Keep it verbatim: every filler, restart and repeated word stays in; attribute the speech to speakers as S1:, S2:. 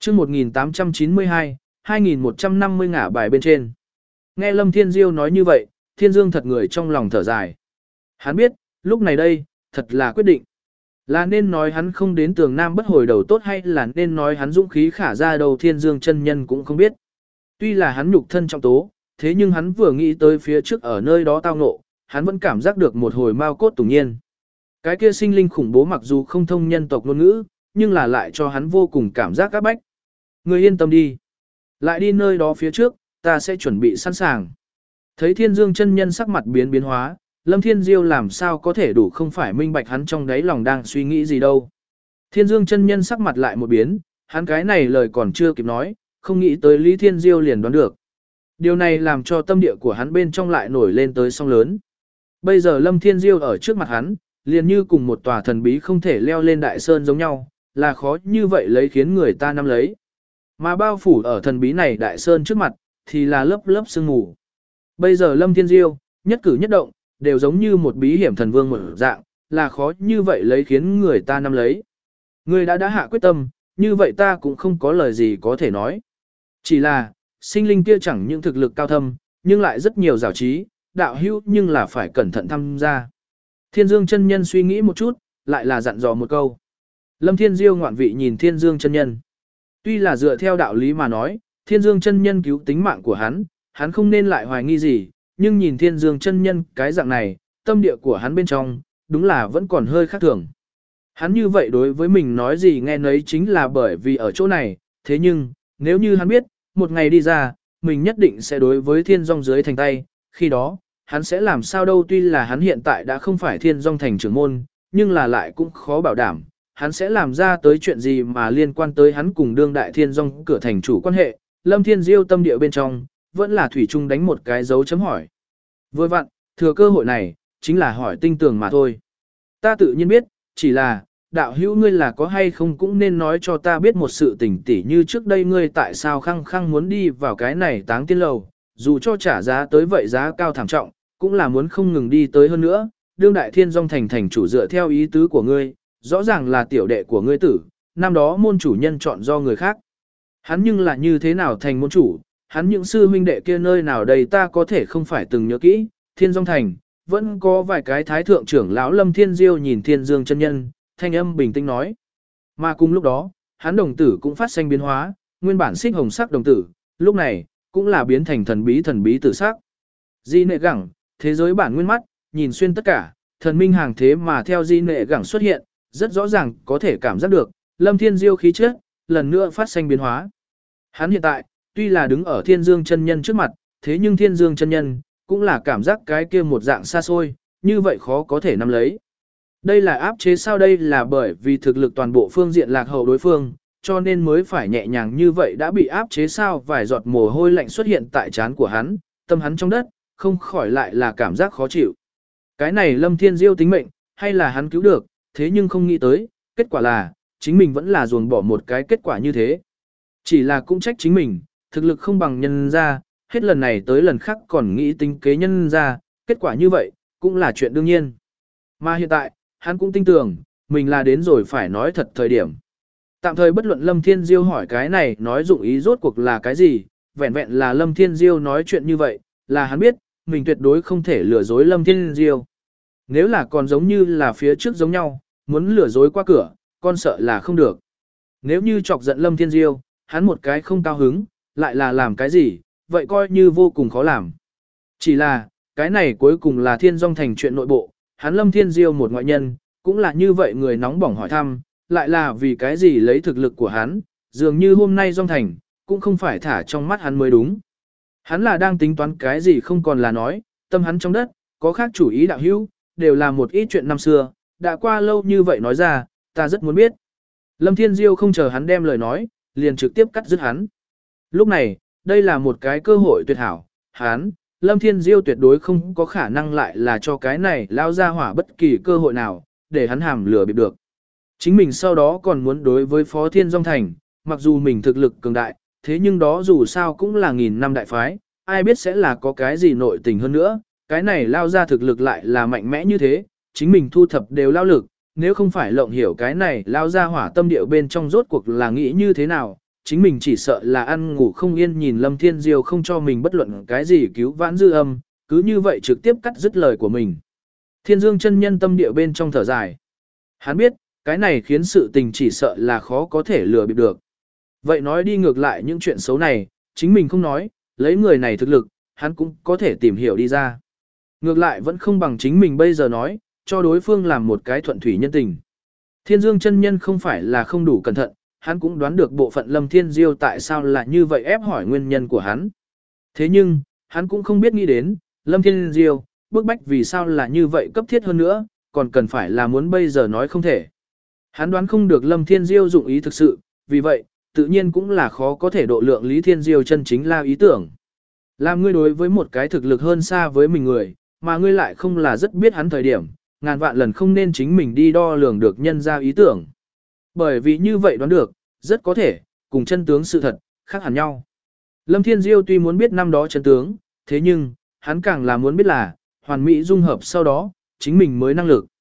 S1: chương một nghìn tám trăm chín mươi hai, hai nghìn một trăm năm mươi ngả bài bên trên. Nghe Lâm Thiên Diêu nói như vậy, Thiên Dương thật người trong lòng thở dài. Hắn biết, lúc này đây, thật là quyết định. Là nên nói hắn không đến tường Nam bất hồi đầu tốt hay là nên nói hắn dũng khí khả ra đầu Thiên Dương chân nhân cũng không biết. Tuy là hắn nhục thân trọng tố, thế nhưng hắn vừa nghĩ tới phía trước ở nơi đó tao ngộ, hắn vẫn cảm giác được một hồi mao cốt tủng nhiên. Cái kia sinh linh khủng bố mặc dù không thông nhân tộc ngôn ngữ, nhưng là lại cho hắn vô cùng cảm giác áp bách. Ngươi yên tâm đi. Lại đi nơi đó phía trước, ta sẽ chuẩn bị sẵn sàng. Thấy Thiên Dương chân nhân sắc mặt biến biến hóa, Lâm Thiên Diêu làm sao có thể đủ không phải minh bạch hắn trong đáy lòng đang suy nghĩ gì đâu. Thiên Dương chân nhân sắc mặt lại một biến, hắn cái này lời còn chưa kịp nói, không nghĩ tới Lý Thiên Diêu liền đoán được. Điều này làm cho tâm địa của hắn bên trong lại nổi lên tới sóng lớn. Bây giờ Lâm Thiên Diêu ở trước mặt hắn, liền như cùng một tòa thần bí không thể leo lên đại sơn giống nhau, là khó như vậy lấy khiến người ta nắm lấy. Mà bao phủ ở thần bí này đại sơn trước mặt, thì là lớp lớp sương mù. Bây giờ Lâm Thiên Diêu, nhất cử nhất động, đều giống như một bí hiểm thần vương một dạng, là khó như vậy lấy khiến người ta nắm lấy. Người đã đã hạ quyết tâm, như vậy ta cũng không có lời gì có thể nói. Chỉ là, sinh linh kia chẳng những thực lực cao thâm, nhưng lại rất nhiều giảo trí, đạo hữu nhưng là phải cẩn thận tham gia. Thiên Dương chân nhân suy nghĩ một chút, lại là dặn dò một câu. Lâm Thiên Diêu ngoạn vị nhìn Thiên Dương chân nhân. Tuy là dựa theo đạo lý mà nói, Thiên Dương chân nhân cứu tính mạng của hắn, hắn không nên lại hoài nghi gì, nhưng nhìn Thiên Dương chân nhân cái dạng này, tâm địa của hắn bên trong, đúng là vẫn còn hơi khác thường. Hắn như vậy đối với mình nói gì nghe nấy chính là bởi vì ở chỗ này, thế nhưng, nếu như hắn biết, một ngày đi ra, mình nhất định sẽ đối với Thiên Dung dưới thành tay, khi đó, hắn sẽ làm sao đâu. Tuy là hắn hiện tại đã không phải Thiên Dung thành trưởng môn, nhưng là lại cũng khó bảo đảm, hắn sẽ làm ra tới chuyện gì mà liên quan tới hắn cùng đương đại Thiên Dung cửa thành chủ quan hệ. Lâm Thiên Diêu tâm địa bên trong, vẫn là thủy chung đánh một cái dấu chấm hỏi. Vừa vặn, thừa cơ hội này, chính là hỏi tinh tường mà thôi. Ta tự nhiên biết, chỉ là, đạo hữu ngươi là có hay không cũng nên nói cho ta biết một sự tình tỉ như trước đây ngươi tại sao khăng khăng muốn đi vào cái này táng tiên lầu, dù cho trả giá tới vậy giá cao thảm trọng, cũng là muốn không ngừng đi tới hơn nữa. Đương đại Thiên Dung thành thành chủ dựa theo ý tứ của ngươi, rõ ràng là tiểu đệ của ngươi tử, năm đó môn chủ nhân chọn do người khác. Hắn nhưng là như thế nào thành môn chủ, hắn những sư huynh đệ kia nơi nào đây ta có thể không phải từng nhớ kỹ. Thiên Dung thành, vẫn có vài cái thái thượng trưởng lão Lâm Thiên Diêu nhìn Thiên Dương chân nhân, thanh âm bình tĩnh nói. Mà cùng lúc đó, hắn đồng tử cũng phát sinh biến hóa, nguyên bản xích hồng sắc đồng tử, lúc này, cũng là biến thành thần bí thần bí tử sắc. Di nệ gẳng, thế giới bản nguyên mắt, nhìn xuyên tất cả, thần minh hàng thế mà theo di nệ gẳng xuất hiện, rất rõ ràng có thể cảm giác được, Lâm Thiên Diêu khí chất, lần nữa phát sinh biến hóa. Hắn hiện tại, tuy là đứng ở Thiên Dương chân nhân trước mặt, thế nhưng Thiên Dương chân nhân, cũng là cảm giác cái kia một dạng xa xôi, như vậy khó có thể nắm lấy. Đây là áp chế sao? Đây là bởi vì thực lực toàn bộ phương diện lạc hậu đối phương, cho nên mới phải nhẹ nhàng như vậy đã bị áp chế sao? Vài giọt mồ hôi lạnh xuất hiện tại trán của hắn, tâm hắn trong đất, không khỏi lại là cảm giác khó chịu. Cái này Lâm Thiên Diêu tính mệnh, hay là hắn cứu được, thế nhưng không nghĩ tới, kết quả là, chính mình vẫn là ruồng bỏ một cái kết quả như thế. Chỉ là cũng trách chính mình, thực lực không bằng nhân ra, hết lần này tới lần khác còn nghĩ tính kế nhân ra, kết quả như vậy, cũng là chuyện đương nhiên. Mà hiện tại, hắn cũng tin tưởng, mình là đến rồi phải nói thật thời điểm. Tạm thời bất luận Lâm Thiên Diêu hỏi cái này nói dụng ý rốt cuộc là cái gì, vẹn vẹn là Lâm Thiên Diêu nói chuyện như vậy, là hắn biết, mình tuyệt đối không thể lừa dối Lâm Thiên Diêu. Nếu là còn giống như là phía trước giống nhau, muốn lừa dối qua cửa, con sợ là không được. Nếu như chọc giận Lâm Thiên Diêu, hắn một cái không cao hứng, lại là làm cái gì, vậy coi như vô cùng khó làm. Chỉ là, cái này cuối cùng là Thiên Dung thành chuyện nội bộ, hắn Lâm Thiên Diêu một ngoại nhân, cũng là như vậy người nóng bỏng hỏi thăm, lại là vì cái gì lấy thực lực của hắn, dường như hôm nay Dung thành, cũng không phải thả trong mắt hắn mới đúng. Hắn là đang tính toán cái gì không còn là nói, tâm hắn trong đất, có khác chủ ý đạo hữu, đều là một ít chuyện năm xưa, đã qua lâu như vậy nói ra, ta rất muốn biết. Lâm Thiên Diêu không chờ hắn đem lời nói, liền trực tiếp cắt dứt hắn. Lúc này, đây là một cái cơ hội tuyệt hảo, hắn, Lâm Thiên Diêu tuyệt đối không có khả năng lại là cho cái này lao ra hỏa bất kỳ cơ hội nào, để hắn hàm lừa bịp được. Chính mình sau đó còn muốn đối với Phó Thiên Dung thành, mặc dù mình thực lực cường đại, thế nhưng đó dù sao cũng là nghìn năm đại phái, ai biết sẽ là có cái gì nội tình hơn nữa, cái này lao ra thực lực lại là mạnh mẽ như thế, chính mình thu thập đều lao lực, nếu không phải lộng hiểu cái này lao ra hỏa tâm điệu bên trong rốt cuộc là nghĩ như thế nào, chính mình chỉ sợ là ăn ngủ không yên nhìn Lâm Thiên Diêu không cho mình bất luận cái gì cứu vãn dư âm, cứ như vậy trực tiếp cắt dứt lời của mình. Thiên Dương chân nhân tâm địa bên trong thở dài. Hắn biết, cái này khiến sự tình chỉ sợ là khó có thể lừa bịp được. Vậy nói đi ngược lại những chuyện xấu này, chính mình không nói, lấy người này thực lực, hắn cũng có thể tìm hiểu đi ra. Ngược lại vẫn không bằng chính mình bây giờ nói, cho đối phương làm một cái thuận thủy nhân tình. Thiên Dương chân nhân không phải là không đủ cẩn thận, hắn cũng đoán được bộ phận Lâm Thiên Diêu tại sao là như vậy ép hỏi nguyên nhân của hắn. Thế nhưng, hắn cũng không biết nghĩ đến, Lâm Thiên Diêu, bức bách vì sao là như vậy cấp thiết hơn nữa, còn cần phải là muốn bây giờ nói không thể. Hắn đoán không được Lâm Thiên Diêu dụng ý thực sự, vì vậy, tự nhiên cũng là khó có thể độ lượng Lý Thiên Diêu chân chính là ý tưởng. Làm ngươi đối với một cái thực lực hơn xa với mình người, mà ngươi lại không là rất biết hắn thời điểm, ngàn vạn lần không nên chính mình đi đo lường được nhân ra ý tưởng. Bởi vì như vậy đoán được, rất có thể, cùng chân tướng sự thật, khác hẳn nhau. Lâm Thiên Diêu tuy muốn biết năm đó chân tướng, thế nhưng, hắn càng là muốn biết là, hoàn mỹ dung hợp sau đó, chính mình mới năng lực.